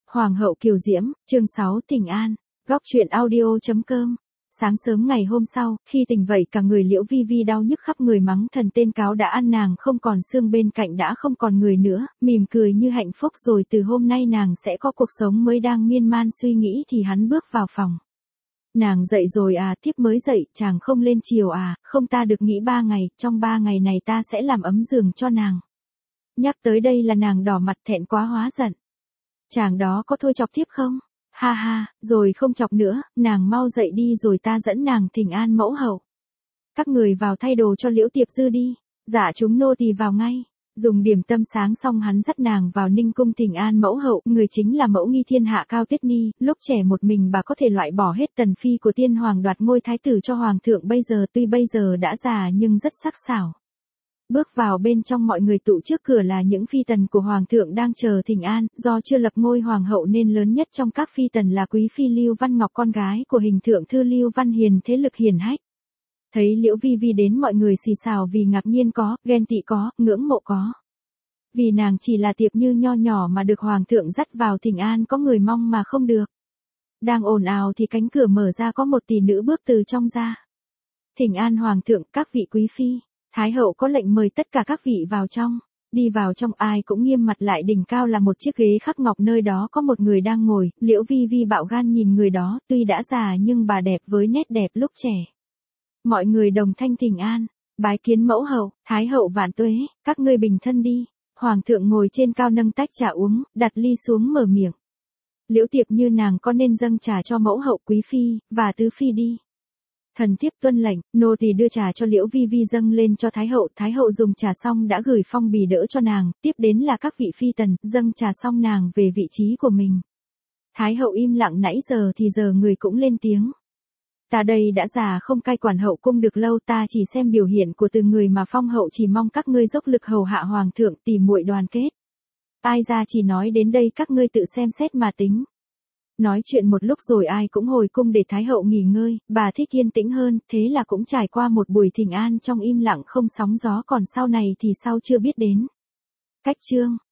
Hoàng hậu Kiều Diễm, chương 6 Thỉnh An, góc truyện audio.com. Sáng sớm ngày hôm sau, khi tỉnh dậy cả người Liễu Vi Vi đau nhức khắp người, mắng thần tên cáo đã ăn nàng không còn xương, bên cạnh đã không còn người nữa, mỉm cười như hạnh phúc rồi từ hôm nay nàng sẽ có cuộc sống mới. Đang miên man suy nghĩ thì hắn bước vào phòng. Nàng dậy rồi à? Thiếp mới dậy, chàng không lên chiều à? Không, ta được nghỉ 3 ngày, trong 3 ngày này ta sẽ làm ấm giường cho nàng. Nhắc tới đây là nàng đỏ mặt thẹn quá hóa giận. Chàng đó có thôi chọc thiếp không? Ha ha, rồi không chọc nữa, nàng mau dậy đi rồi ta dẫn nàng thỉnh an mẫu hậu. Các người vào thay đồ cho Liễu Tiệp Dư đi. Dạ chúng nô tỳ vào ngay. Dùng điểm tâm sáng xong hắn dắt nàng vào Ninh cung thỉnh an mẫu hậu, người chính là mẫu nghi thiên hạ Cao Tuyết Ni. Lúc trẻ một mình bà có thể loại bỏ hết tần phi của tiên hoàng đoạt ngôi thái tử cho hoàng thượng, tuy bây giờ đã già nhưng rất sắc sảo. Bước vào bên trong, mọi người tụ trước cửa là những phi tần của hoàng thượng đang chờ thỉnh an, do chưa lập ngôi hoàng hậu nên lớn nhất trong các phi tần là quý phi Lưu Văn Ngọc, con gái của hình thượng thư Lưu Văn Hiền, thế lực hiển hách. Thấy Liễu Vi Vi đến, mọi người xì xào vì ngạc nhiên có, ghen tị có, ngưỡng mộ có. Vì nàng chỉ là Tiệp Như nho nhỏ mà được hoàng thượng dắt vào thỉnh an, có người mong mà không được. Đang ồn ào thì cánh cửa mở ra, có một tỷ nữ bước từ trong ra. Thỉnh an hoàng thượng, các vị quý phi. Thái hậu có lệnh mời tất cả các vị vào trong. Đi vào trong ai cũng nghiêm mặt lại, đỉnh cao là một chiếc ghế khắc ngọc, nơi đó có một người đang ngồi. Liễu Vi Vi bạo gan nhìn người đó, tuy đã già nhưng bà đẹp với nét đẹp lúc trẻ. Mọi người đồng thanh thỉnh an, bái kiến mẫu hậu, thái hậu vạn tuế, các ngươi bình thân đi. Hoàng thượng ngồi trên cao nâng tách trà uống, đặt ly xuống mở miệng. Liễu Tiệp Như nàng có nên dâng trà cho mẫu hậu, quý phi và tứ phi đi. Thần thiếp tuân lệnh. Nô tỳ đưa trà cho Liễu Vi Vi dâng lên cho thái hậu dùng trà xong đã gửi phong bì đỡ cho nàng, tiếp đến là các vị phi tần, dâng trà xong nàng về vị trí của mình. Thái hậu im lặng nãy giờ thì giờ người cũng lên tiếng. Ta đây đã già không cai quản hậu cung được lâu, ta chỉ xem biểu hiện của từng người mà phong hậu, chỉ mong các ngươi dốc lực hầu hạ hoàng thượng, tỉ muội đoàn kết. Ai ra chỉ nói đến đây, các ngươi tự xem xét mà tính. Nói chuyện một lúc rồi ai cũng hồi cung để thái hậu nghỉ ngơi, bà thích yên tĩnh hơn, thế là cũng trải qua một buổi thỉnh an trong im lặng không sóng gió, còn sau này thì sao chưa biết đến. Cách chương